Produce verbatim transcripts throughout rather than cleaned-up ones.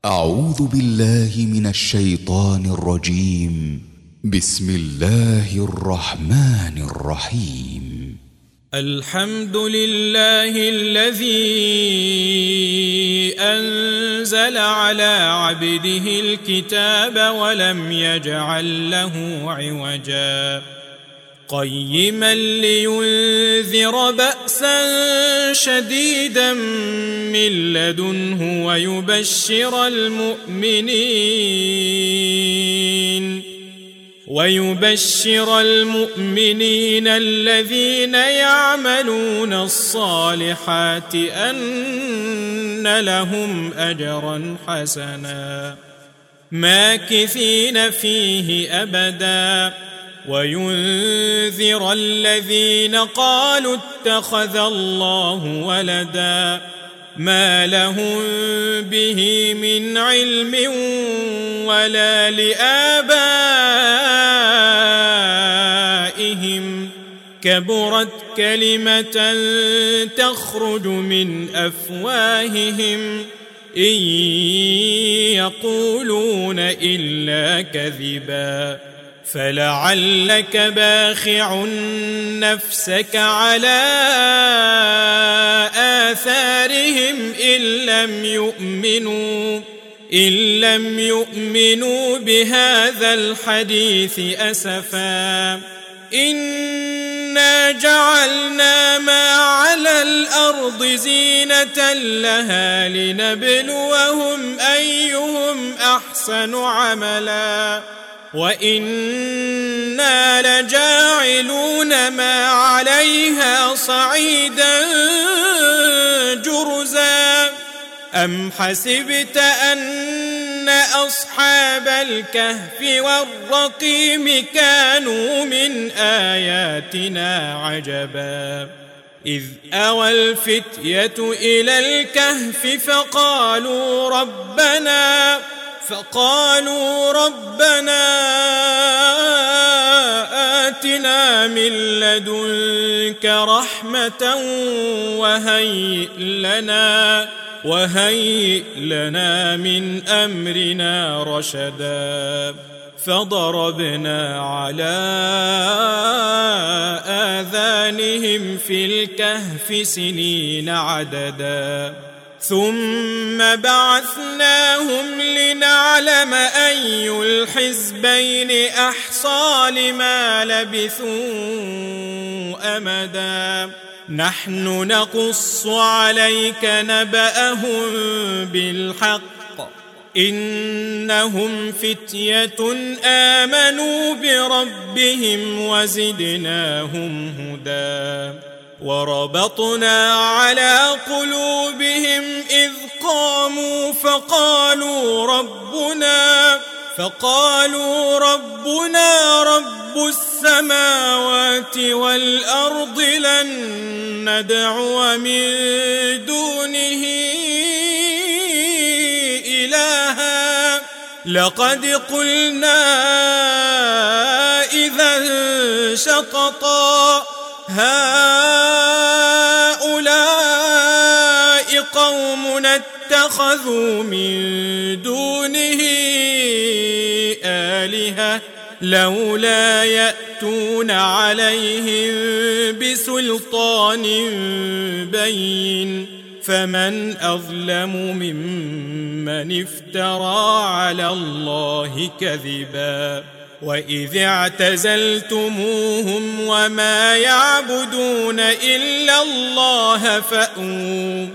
أعوذ بالله من الشيطان الرجيم. بسم الله الرحمن الرحيم. الحمد لله الذي أنزل على عبده الكتاب ولم يجعل له عوجا قيما لينذر بأسا شديدا من لدنه ويبشر المؤمنين ويبشر المؤمنين الذين يعملون الصالحات أن لهم أجرا حسنا ماكثين فيه أبدا وينذر الذين قالوا اتخذ الله ولدا ما لهم به من علم ولا لآبائهم كبرت كلمة تخرج من أفواههم إن يقولون إلا كذبا فلعلك باخع نفسك على آثارهم إن لم يؤمنوا إن لم يؤمنوا بهذا الحديث أسفا إنا جعلنا ما على الأرض زينة لها لنبلوهم أيهم أحسن عملا وإنا لجاعلون ما عليها صعيدا جرزا أم حسبت أن أصحاب الكهف والرقيم كانوا من آياتنا عجبا إذ أوى الفتية إلى الكهف فقالوا ربنا فقالوا ربنا آتنا من لدنك رحمة وهيئ لنا وهيئ لنا من أمرنا رشدا فضربنا على آذانهم في الكهف سنين عددا ثم بعثناهم لنعلم أي الحزبين أحصى لما لبثوا أمدا نحن نقص عليك نبأهم بالحق إنهم فتية آمنوا بربهم وزدناهم هدى وربطنا على قلوبهم إذ قاموا فقالوا ربنا فقالوا ربنا رب السماوات والأرض لن ندعو من دونه إلها لقد قلنا إذا شططا هؤلاء قوم اتخذوا من دونه آلهة لولا يأتون عليهم بسلطان بين فمن أظلم ممن افترى على الله كذبا وإذ اعتزلتموهم وما يعبدون إلا الله فأووا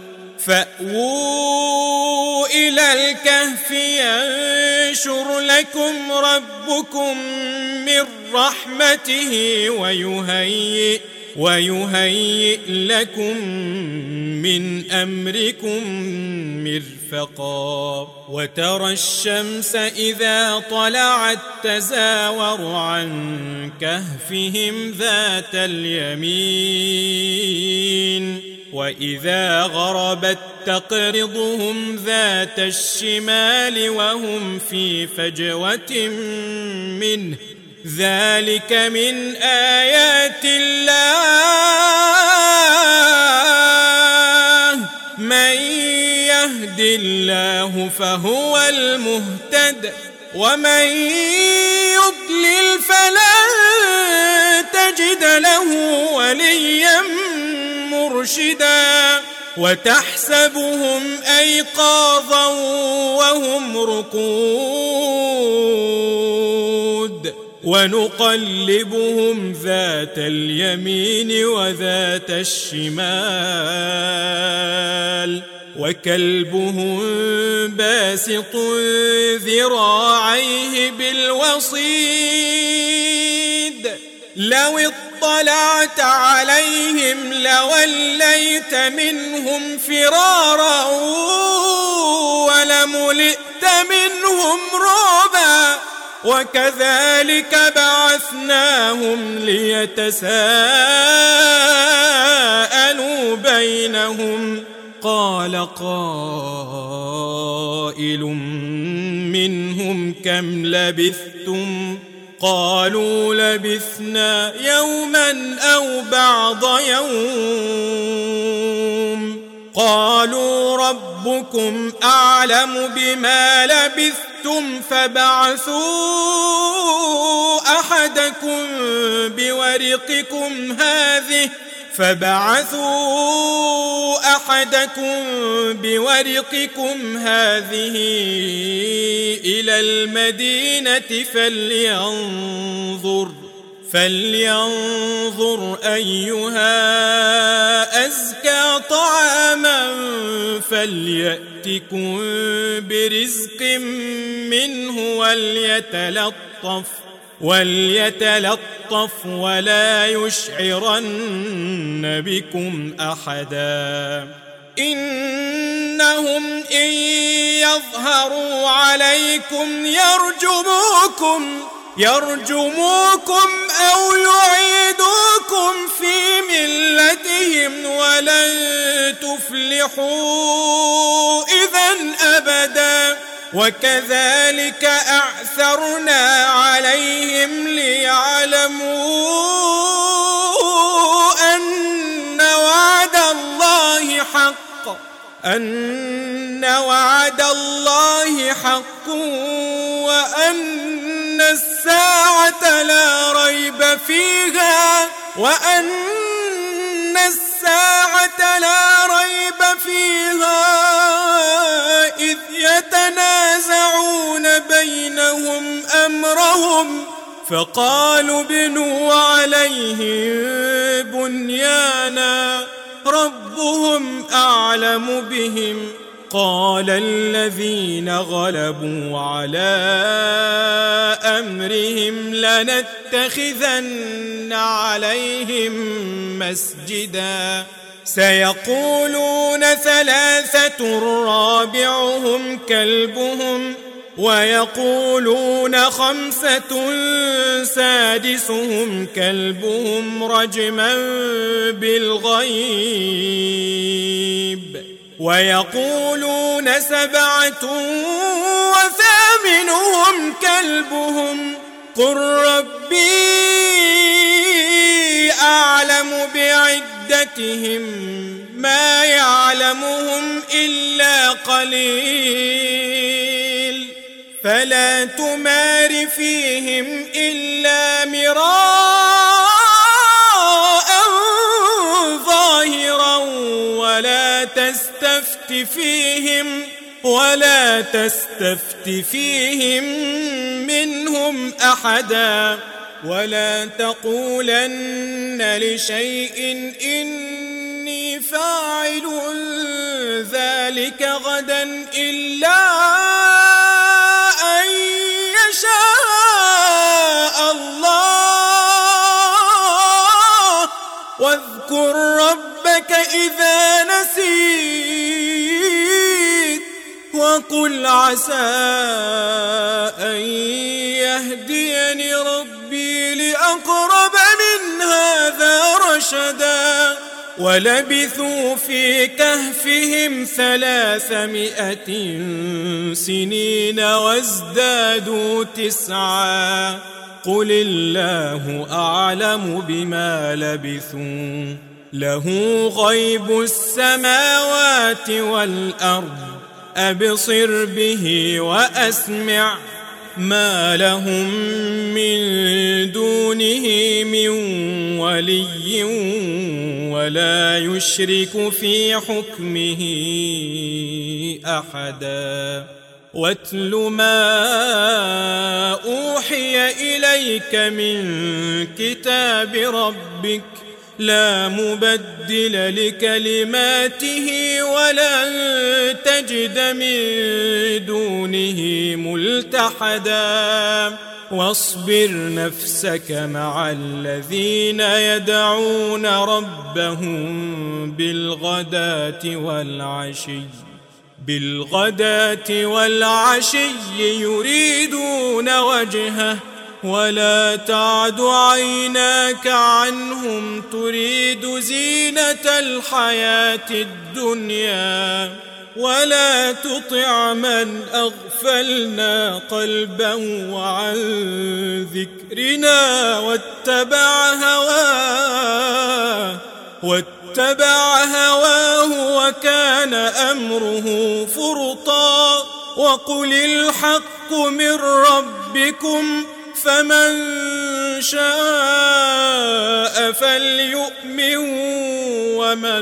فأووا إلى الكهف ينشر لكم ربكم من رحمته ويهيئ ويهيئ لكم من أمركم مرفقا وترى الشمس إذا طلعت تزاور عن كهفهم ذات اليمين وإذا غربت تقرضهم ذات الشمال وهم في فجوة منه ذلك من آيات الله من يهد يهد الله فهو المهتد ومن يضلل فلن تجد له وليا مرشدا وتحسبهم أيقاظا وهم رقود ونقلبهم ذات اليمين وذات الشمال وكلبهم باسط ذراعيه بالوصيد لو اطلعت عليهم لوليت منهم فرارا ولملئت منهم رعبا وكذلك بعثناهم ليتساءلوا بينهم قال قائل منهم كم لبثتم قالوا لبثنا يوما أو بعض يوم قالوا ربكم أعلم بما لبثتم فبعثوا أحدكم بورقكم هذه فبعثوا أحدكم بورقكم هذه إلى المدينة فلينظر فلينظر أيها أزكى طعاما فليأتكم برزق منه وليتلطف وليتلطف ولا يشعرن بكم أحدا إنهم إن يظهروا عليكم يرجموكم يرجموكم أو يعيدوكم في ملتهم ولن تفلحوا إذن أبدا وكذلك أعثرنا عليهم ليعلموا أن وعد الله حق أن وعد الله حق وأن الساعة لا ريب فيها وأن الساعة لا ريب فيها إذ يتنازعون بينهم أمرهم فقالوا ابنوا عليهم بنيانا ربهم أعلم بهم قال الذين غلبوا على أمرهم لنتخذن عليهم مسجدا سيقولون ثلاثة رابعهم كلبهم ويقولون خمسة سادسهم كلبهم رجما بالغيب ويقولون سبعة وثامنهم كلبهم قل ربي أعلم بعدتهم ما يعلمهم إلا قليل فلا تمار فيهم إلا مراء ظاهرا ولا تستفت فيهم ولا تستفت فيهم منهم أحدا ولا تقولن لشيء إني فاعل ذلك غدا إلا أن يشاء الله واذكر ربك إذا نسيت وقل عسى أن يهديني ربي لأقرب من هذا رشدا ولبثوا في كهفهم ثلاثمائة سنين وازدادوا تسعا قل الله أعلم بما لبثوا له غيب السماوات والأرض أبصر به وأسمع ما لهم من دونه من ولي ولا يشرك في حكمه أحدا واتل ما أوحي إليك من كتاب ربك لا مبدل لكلماته ولن تجد من دونه ملتحدا واصبر نفسك مع الذين يدعون ربهم بالغداة والعشي بالغداة والعشي يريدون وجهه ولا تعد عيناك عنهم تريد زينة الحياة الدنيا ولا تطع من أغفلنا قلبه عن ذكرنا واتبع هواه واتبع هواه وكان أمره فرطا وقل الحق من ربكم فمن شاء فليؤمن ومن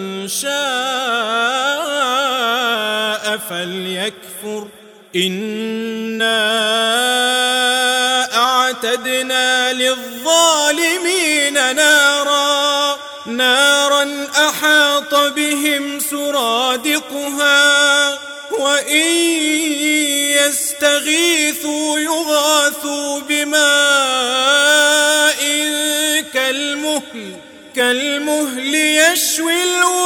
شاء فليكفر إنا أعتدنا للظالمين نارا نارا أحاط بهم سرادقها وإن يستغيثوا يغاثوا بماء كالمهل كالمهل يشوي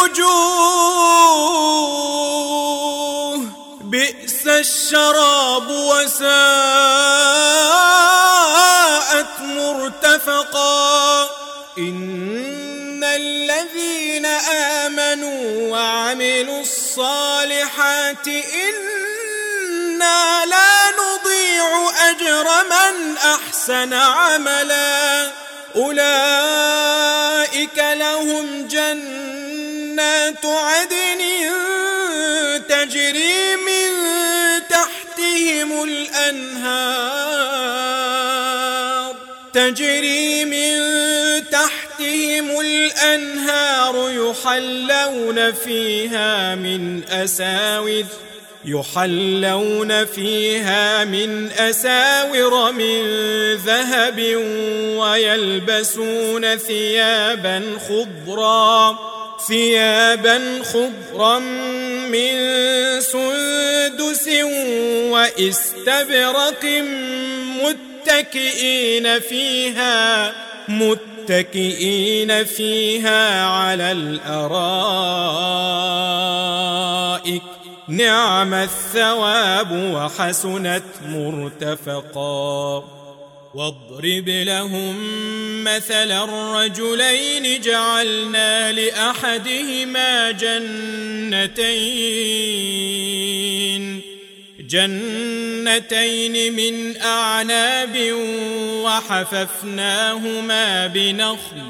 الوجوه بئس الشراب وساءت مرتفقا إن الذين آمنوا وعملوا الصالحات إنا لا نضيع أجر من أحسن عملا أولئك لهم جنات عدن تجري من تحتهم الأنهار تجري من تحتهم الأنهار يحلون فيها من أساور يحلون فيها من أساور من ذهب ويلبسون ثيابا خضرا ثيابا خضرا من سندس وإستبرق متكئين فيها متكئين فيها على الأرائك نعم الثواب وحسنت مرتفقا واضرب لهم مثلا الرجلين جعلنا لأحدهما جنتين جنتين من أعناب وحففناهما بنخل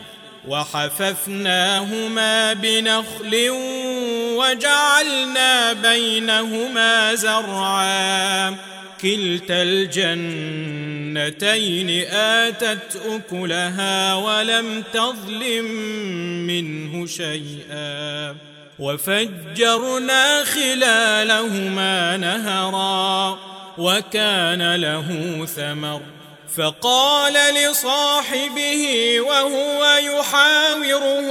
وحففناهما بنخل وجعلنا بينهما زرعا كلتا الجنتين آتت أكلها ولم تظلم منه شيئا وفجرنا خلالهما نهرا وكان له ثمر فقال لصاحبه وهو يحاوره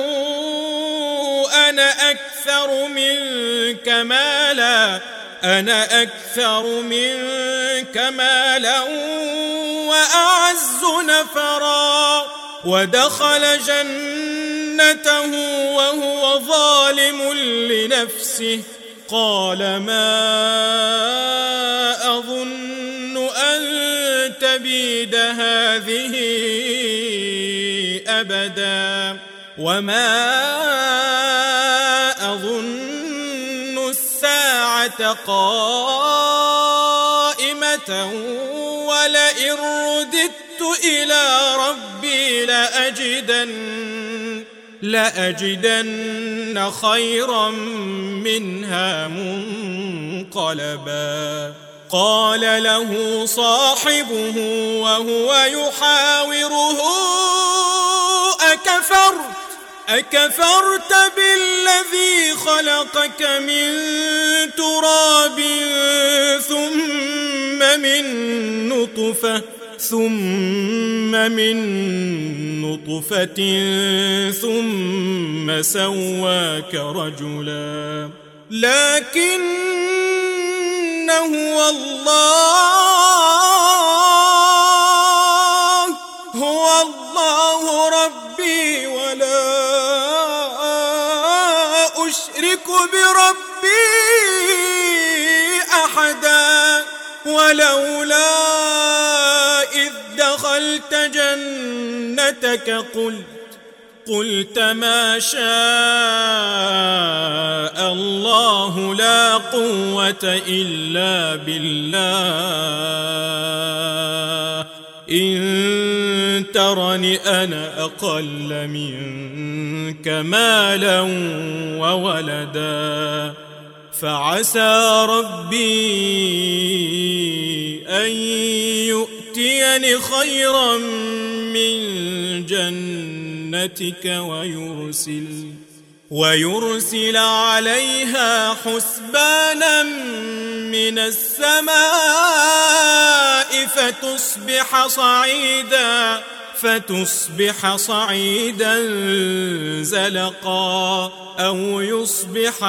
أنا أكثر منك مالا أنا أكثر منك مالا وأعز نفرا ودخل جنته وهو ظالم لنفسه قال ما أظن أن تبيد هذه أبدا وما أظن الساعة قائمة ولئن رددت إلى ربي لأجدن لأجدن خيرا منها منقلبا. قال له صاحبه وهو يحاوره أكفرت أكفرت بالذي خلقك من تراب ثم من نطفة ثم من نطفة ثم سواك رجلا لكن هو الله هو الله ربي ولا أشرك بربي أحدا. ولولا إذ دخلت جنتك قلت قلت ما شاء الله لا قوة إلا بالله إن ترني أنا أقل منك مالا وولدا فعسى ربي أن يؤتيني خيرا من جنتك ويرسل ويرسل عليها حسبانا من السماء فتصبح صعيدا فتصبح صعيدا زلقا أو يصبح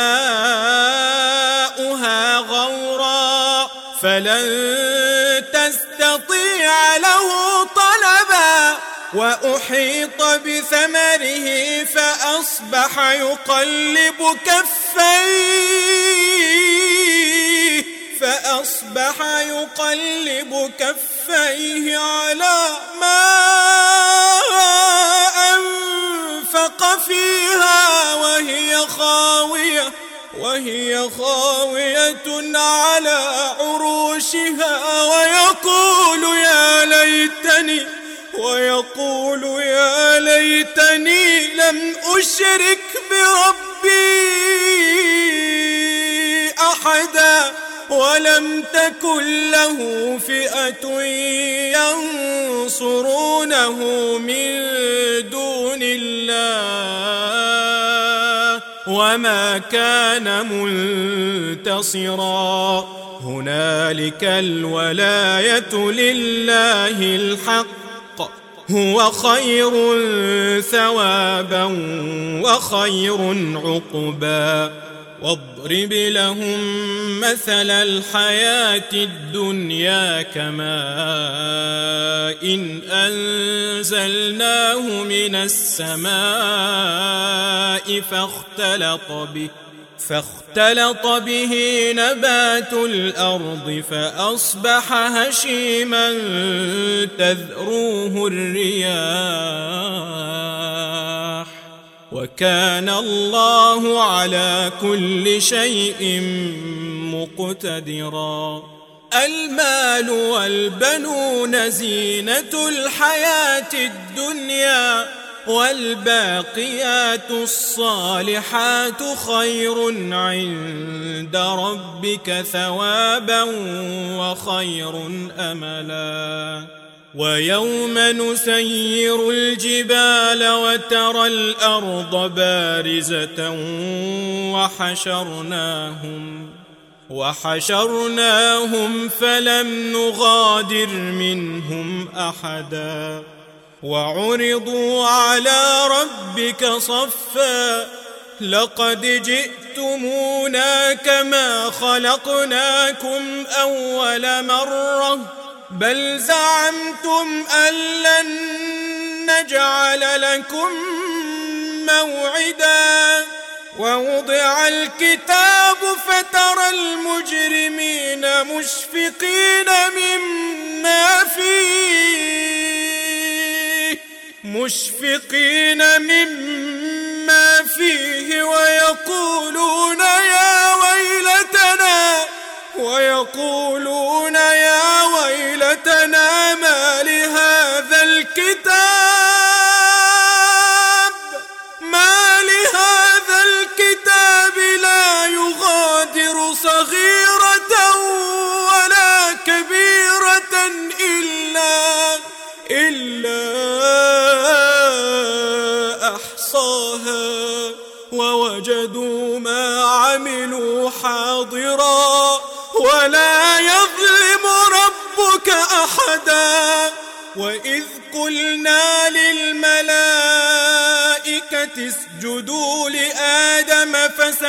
ماؤها غورا فلن تستطيع له طلبا. وأحيط بثمره فأصبح يقلب كفيه فأصبح يقلب كفيه على ما أنفق فيها وهي خاوية وهي خاوية على عروشها ويقول يا ليتني ويقول يا ليتني لم أشرك بربي أحدا ولم تكن له فئة ينصرونه من دون الله وما كان منتصرا. هنالك الولاية لله الحق هو خير ثوابا وخير عقبا. واضرب لهم مثل الحياة الدنيا كماء إن أنزلناه من السماء فاختلط به فاختلط به نبات الأرض فأصبح هشيما تذروه الرياح وكان الله على كل شيء مقتدرا. المال والبنون زينة الحياة الدنيا والباقيات الصالحات خير عند ربك ثوابا وخير أملا. ويوم نسير الجبال وترى الأرض بارزة وحشرناهم وحشرناهم فلم نغادر منهم أحدا وعرضوا على ربك صفا لقد جئتمونا كما خلقناكم أول مرة بل زعمتم أن لن نجعل لكم موعدا. ووضع الكتاب فترى المجرمين مشفقين مما فيه مشفقين مما فيه ويقولون يا ويلتنا ويقولون يا ويلتنا ما لهذا الكتاب كبيرة إلا إلا أحصاها ووجدوا ما عملوا حاضرا ولا يظلم ربك أحدا. وإذ قلنا للملائكة اسجدوا لآدم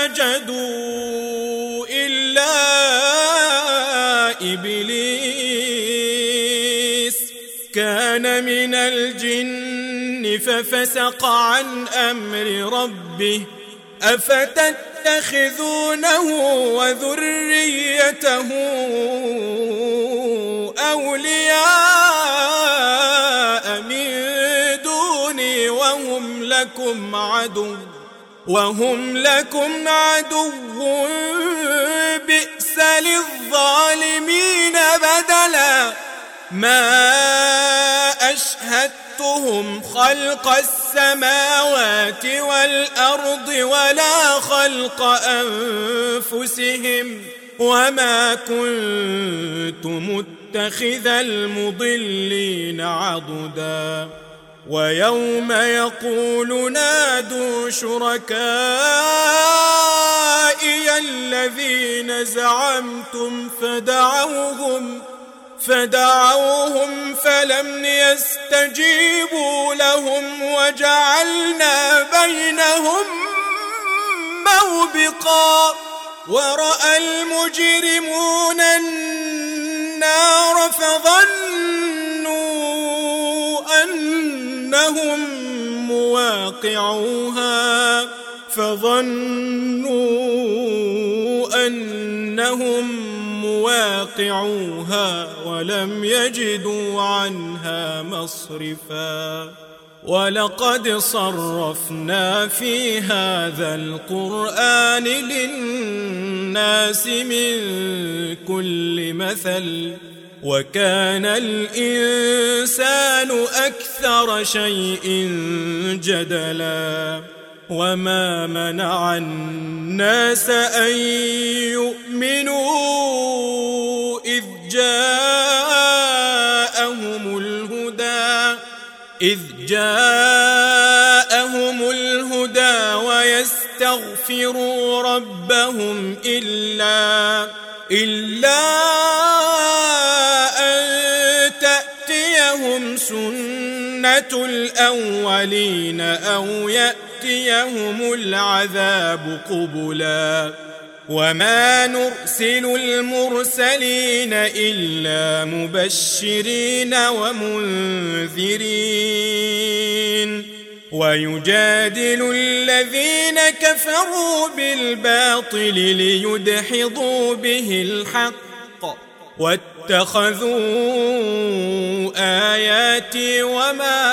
فسجدوا إلا إبليس كان من الجن ففسق عن أمر ربه أفتتخذونه وذريته أولياء من دوني وهم لكم عدو وهم لكم عدو بئس للظالمين بدلا. ما أشهدتهم خلق السماوات والأرض ولا خلق أنفسهم وما كنت متخذ المضلين عضدا. ويوم يقول نادوا شركائي الذين زعمتم فدعوهم فدعوهم فلم يستجيبوا لهم وجعلنا بينهم موبقا. ورأى المجرمون النار فظنوا أنهم مواقعوها فظنوا أنهم مواقعوها ولم يجدوا عنها مصرفا. ولقد صرفنا في هذا القرآن للناس من كل مثل وكان الإنسان أكثر شيء جدلا. وما منع الناس أن يؤمنوا إذ جاءهم الهدى إذ جاءهم الهدى ويستغفروا ربهم إلا إلا أن تأتيهم سنة الأولين أو يأتيهم العذاب قبلا. وما نرسل المرسلين إلا مبشرين ومنذرين ويجادل الذين كفروا بالباطل ليدحضوا به الحق واتخذوا آياتي وما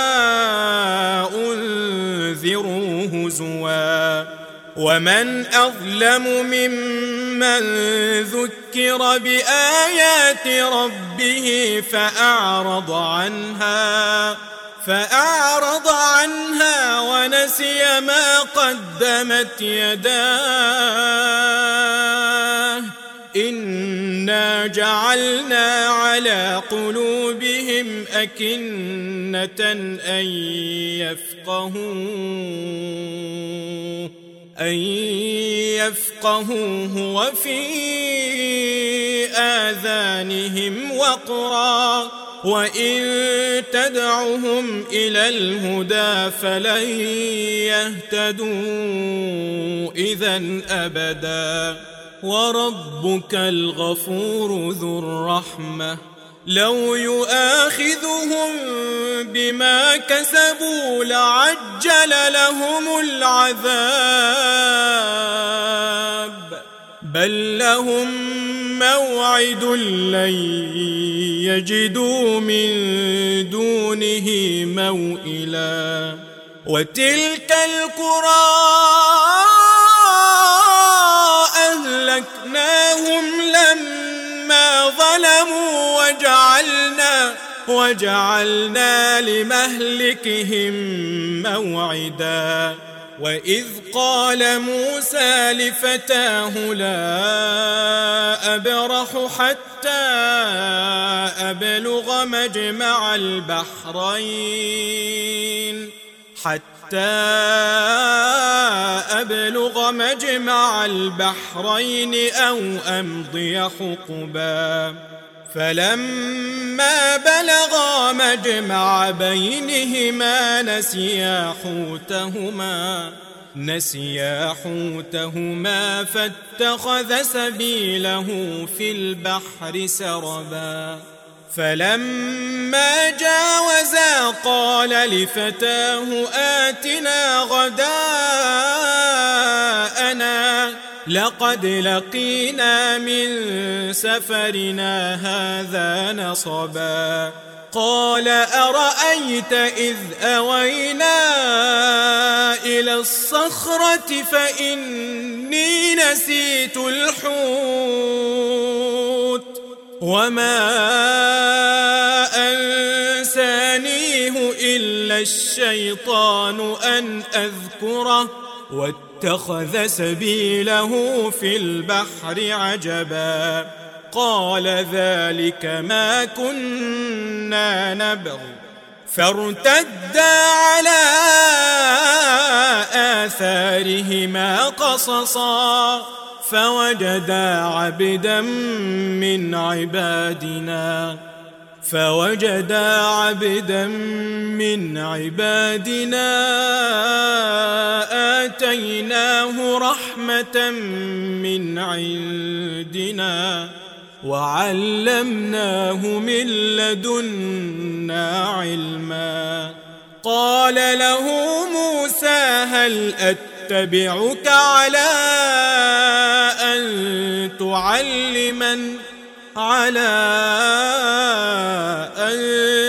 أنذروا هزوا. ومن أظلم ممن ذكر بآيات ربه فأعرض عنها فأعرض عنها ونسي ما قدمت يداه إنا جعلنا على قلوبهم أكنة أن يفقهوه أن يفقهوه وفي آذانهم وقرا وإن تدعهم إلى الهدى فلن يهتدوا إذا أبدا. وربك الغفور ذو الرحمة لو يؤاخذهم بما كسبوا لعجل لهم العذاب بل لهم موعد لن يجدوا من دونه موئلا. وتلك القرى أهلكناهم لما ظلموا وجعلنا وجعلنا لمهلكهم موعدا. وإذ قال موسى لفتاه لا أبرح حتى أبلغ مجمع البحرين حتى أبلغ مجمع البحرين أو أمضي حقبا فلما بلغا مجمع بينهما نسيا حوتهما نسيا حوتهما فاتخذ سبيله في البحر سربا فلما جاوزا قال لفتاه آتنا غداءنا لقد لقينا من سفرنا هذا نصبا قال أرأيت إذ أوينا إلى الصخرة فإني نسيت الحوت وما أنسانيه إلا الشيطان أن أذكره واتخذ سبيله في البحر عجبا قال ذلك ما كنا نبغ فارتدا على آثارهما قصصا فوجدا عبدا من عبادنا فوجدا عبدا من عبادنا آتيناه رحمة من عندنا وعلمناه من لدنا علما قال له موسى هل أتبعك على أن تعلمن على أن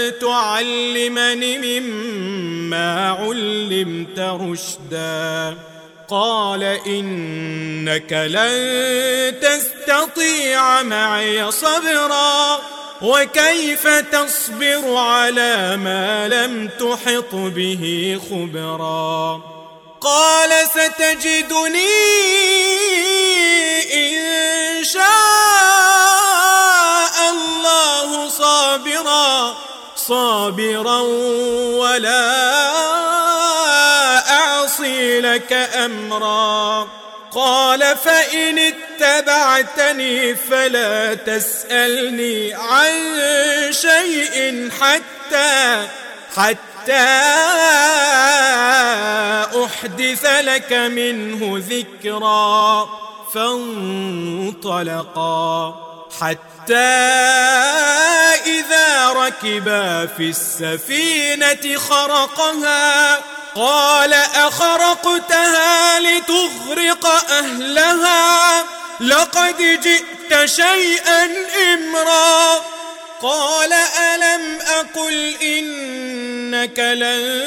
تعلمني مما علمت رشدا قال إنك لن تستطيع معي صبرا وكيف تصبر على ما لم تحط به خبرا قال ستجدني إن شاء الله صابرا صابرا ولا أعصي لك أمرا قال فإن اتبعتني فلا تسألني عن شيء حتى حتى أحدث لك منه ذكرا فانطلقا حتى إذا ركبا في السفينة خرقها قال أخرقتها لتغرق أهلها لقد جئت شيئا إمرا قال ألم أقل إنك لن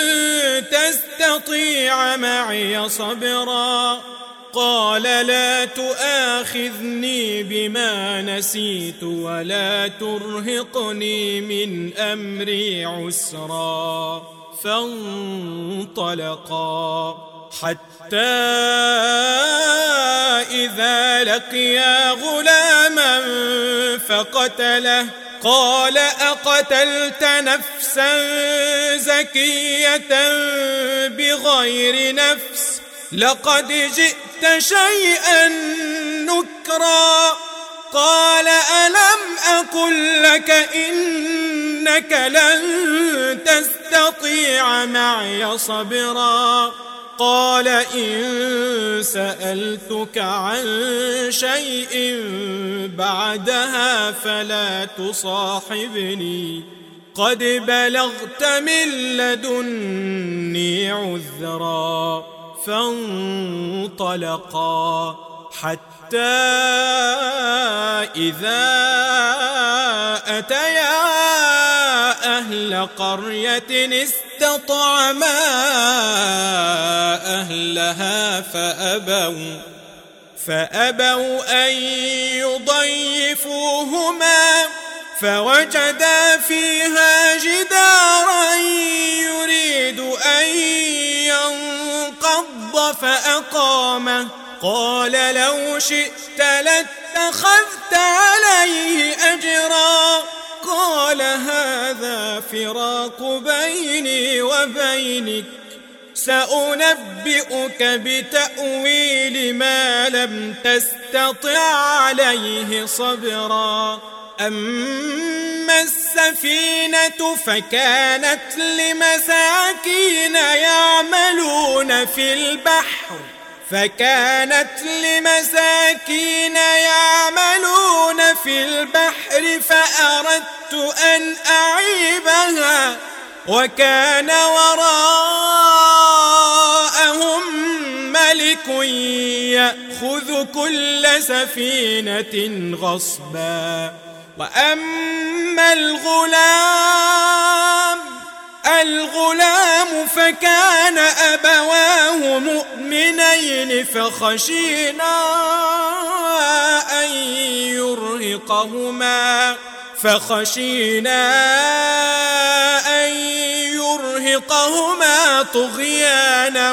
تستطيع معي صبرا قال لا تؤاخذني بما نسيت ولا ترهقني من أمري عسرا فانطلقا حتى إذا لقيا غلاما فقتله قال أقتلت نفسا زكية بغير نفس لقد جئت شيئا نكرا قال ألم أقل لك إنك لن تستطيع معي صبرا قال إن سألتك عن شيء بعدها فلا تصاحبني قد بلغت من لدني عذرا فانطلقا حتى إذا أتيا أهل قرية استطعما أهلها فأبوا فأبوا أن يضيفوهما فوجدا فيها جدارا يريد أن ينقض فأقامه قال لو شئت لاتخذت عليه أجرا قال هذا فراق بيني وبينك سأنبئك بتأويل ما لم تستطع عليه صبرا أما السفينة فكانت لمساكين يعملون في البحر فكانت لمساكين يعملون في البحر فأردت أن أعيبها وكان وراءهم ملك يأخذ كل سفينة غصبا وأما الغلام الغلام فكان أبواه مؤمنين فخشينا أن يرهقهما فخشينا أن يرهقهما طغيانا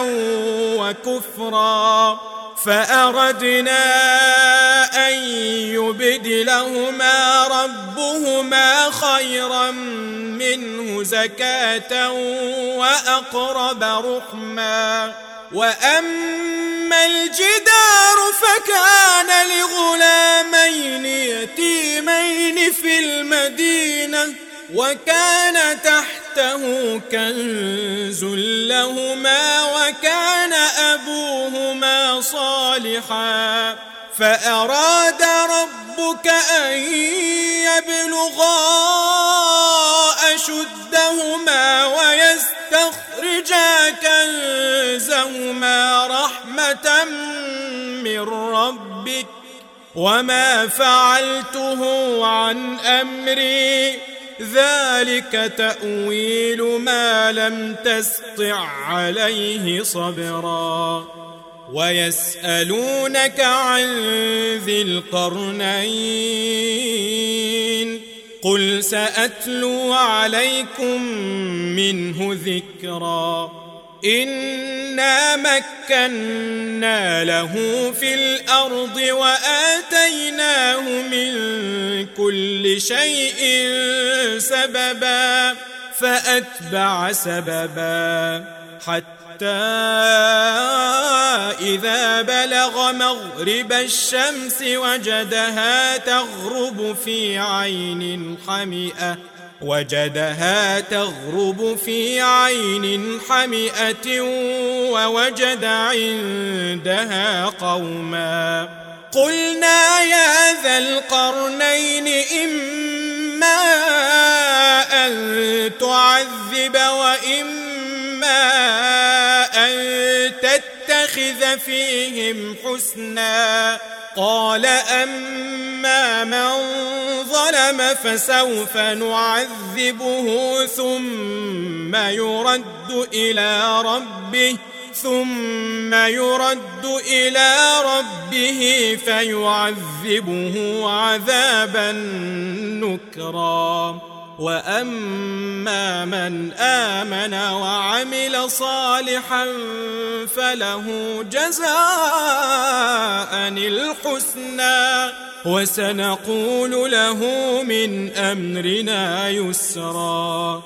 وكفرا فأردنا أن يبدلهما ربهما خيرا منه زكاة وأقرب رحما وأما الجدار فكان لغلامين يتيمين في المدينة وكان تحته كنز لهما وكان أبوهما صالحا فأراد ربك أن يبلغا أشدهما ويستخرجا كنزهما رحمة من ربك وما فعلته عن أمري ذلك تأويل ما لم تسطع عليه صبرا ويسألونك عن ذي القرنين قل سأتلو عليكم منه ذكرا إنا مكنا له في الأرض وآتيناه من كل شيء سببا فأتبع سببا حتى إذا بلغ مغرب الشمس وجدها تغرب في عين حمئة وجدها تغرب في عين حمئة ووجد عندها قوما قلنا يا ذا القرنين إما أن تعذب وإما أن تتخذ فيهم حسنا قال أما من ظلم فسوف نعذبه ثم يرد إلى ربه ثم يرد إلى ربه فيعذبه عذابا نكرا وأما من آمن وعمل صالحا فله جزاء الحسنى وسنقول له من أمرنا يسرا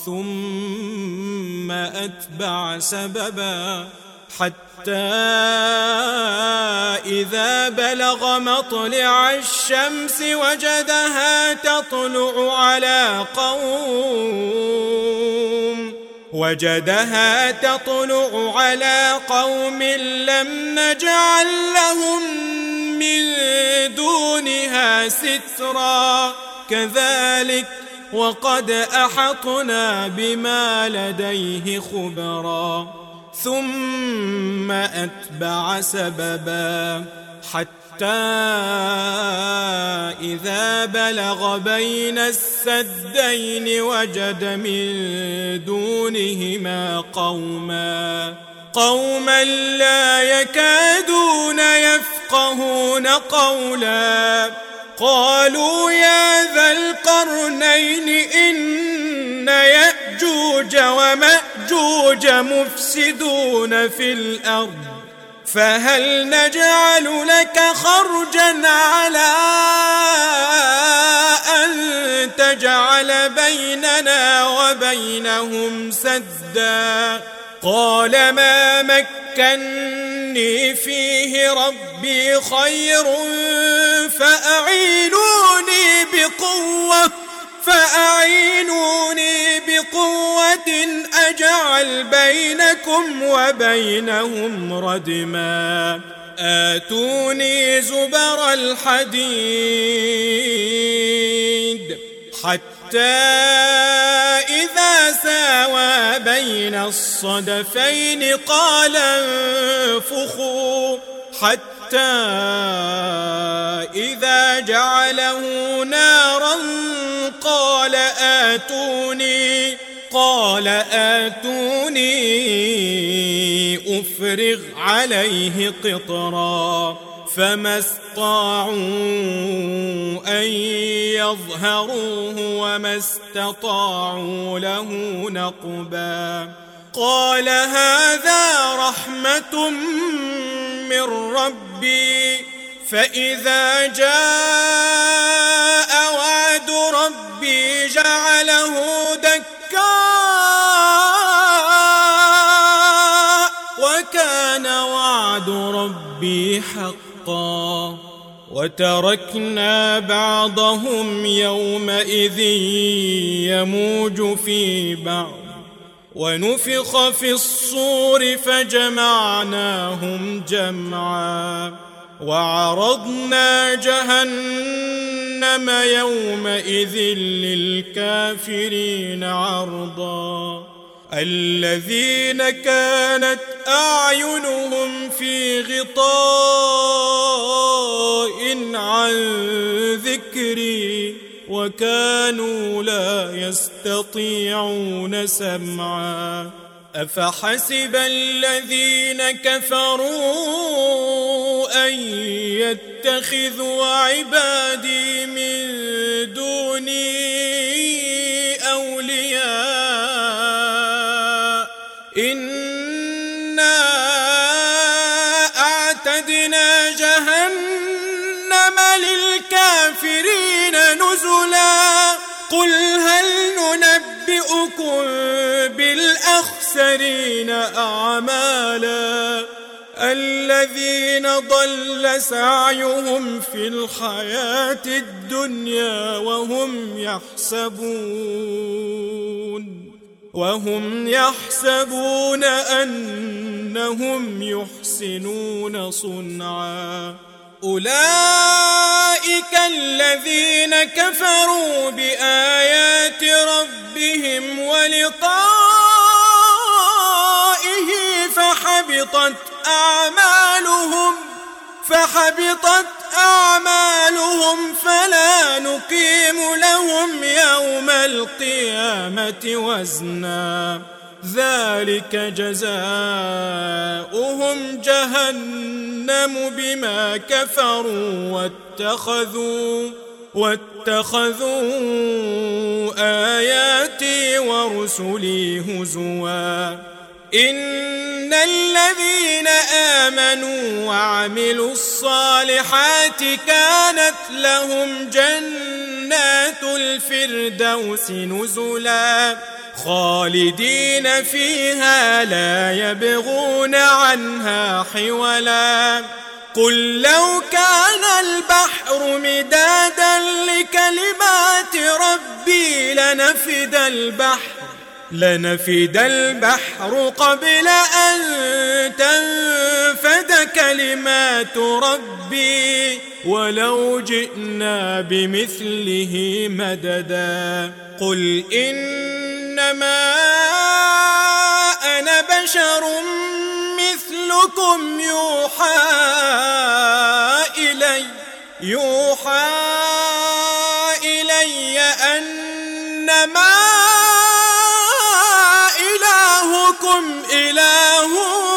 ثم أتبع سببا حتى إذا بلغ مطلع الشمس وجدها تطلع على قوم وجدها تطلع على قوم لم نجعل لهم من دونها سترا كذلك وقد أحطنا بما لديه خبرا ثم أتبع سببا حتى إذا بلغ بين السدين وجد من دونهما قوما قوما لا يكادون يفقهون قولا قالوا يا ذا القرنين إن يأجوج ومأجوج يأجوج مفسدون في الأرض فهل نجعل لك خرجا على أن تجعل بيننا وبينهم سدا قال ما مكني فيه ربي خير فأعينوني بقوة فأعينوني بقوة أجعل بينكم وبينهم ردما آتوني زبر الحديد حتى إذا ساوى بين الصدفين قال انفخوا حتى إذا جعله نارا قال آتوني قال آتوني أفرغ عليه قطرا فما استطاعوا أن يظهروه وما استطاعوا له نقبا قال هذا رحمة من ربي فإذا جاء وعد ربي جعله دكاء وكان وعد ربي حقا وتركنا بعضهم يومئذ يموج في بعض ونفخ في الصور فجمعناهم جمعا وعرضنا جهنم يومئذ للكافرين عرضا الذين كانت أعينهم في غطاء عن ذكري وكانوا لا يستطيعون سمعا أفحسب الذين كفروا أن يتخذوا عبادي من دوني أولياء إنا أعتدنا جهنم للكافرين نزلا قل هل ننبئكم بالأخسرين أعمالا الذين ضل سعيهم في الحياة الدنيا وهم يحسبون وهم يحسبون أنهم يحسنون صنعا أولئك الذين كفروا بآيات ربهم ولقائه فحبطت أعمالهم فحبطت أعمالهم فلا نقيم لهم يوم القيامة وزنا ذلك جزاؤهم جهنم بما كفروا واتخذوا واتخذوا آياتي ورسلي هزوا إن الذين آمنوا وعملوا الصالحات كانت لهم جنات الفردوس نزلا خالدين فيها لا يبغون عنها حولا قل لو كان البحر مدادا لكلمات ربي لنفد البحر لنفد البحر قبل أن تنفد كلمات ربي ولو جئنا بمثله مددا قل إنما أنا بشر مثلكم يوحى إلي يوحى إلي أنما إلهكم إله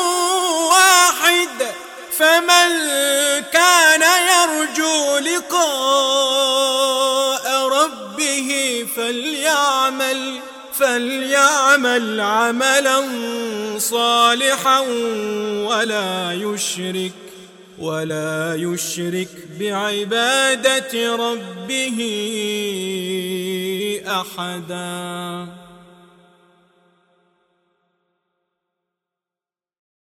واحد فمن كان يرجو لقاء ربه فليعمل فليعمل عملا صالحا ولا يشرك ولا يشرك بعبادة ربه أحدا.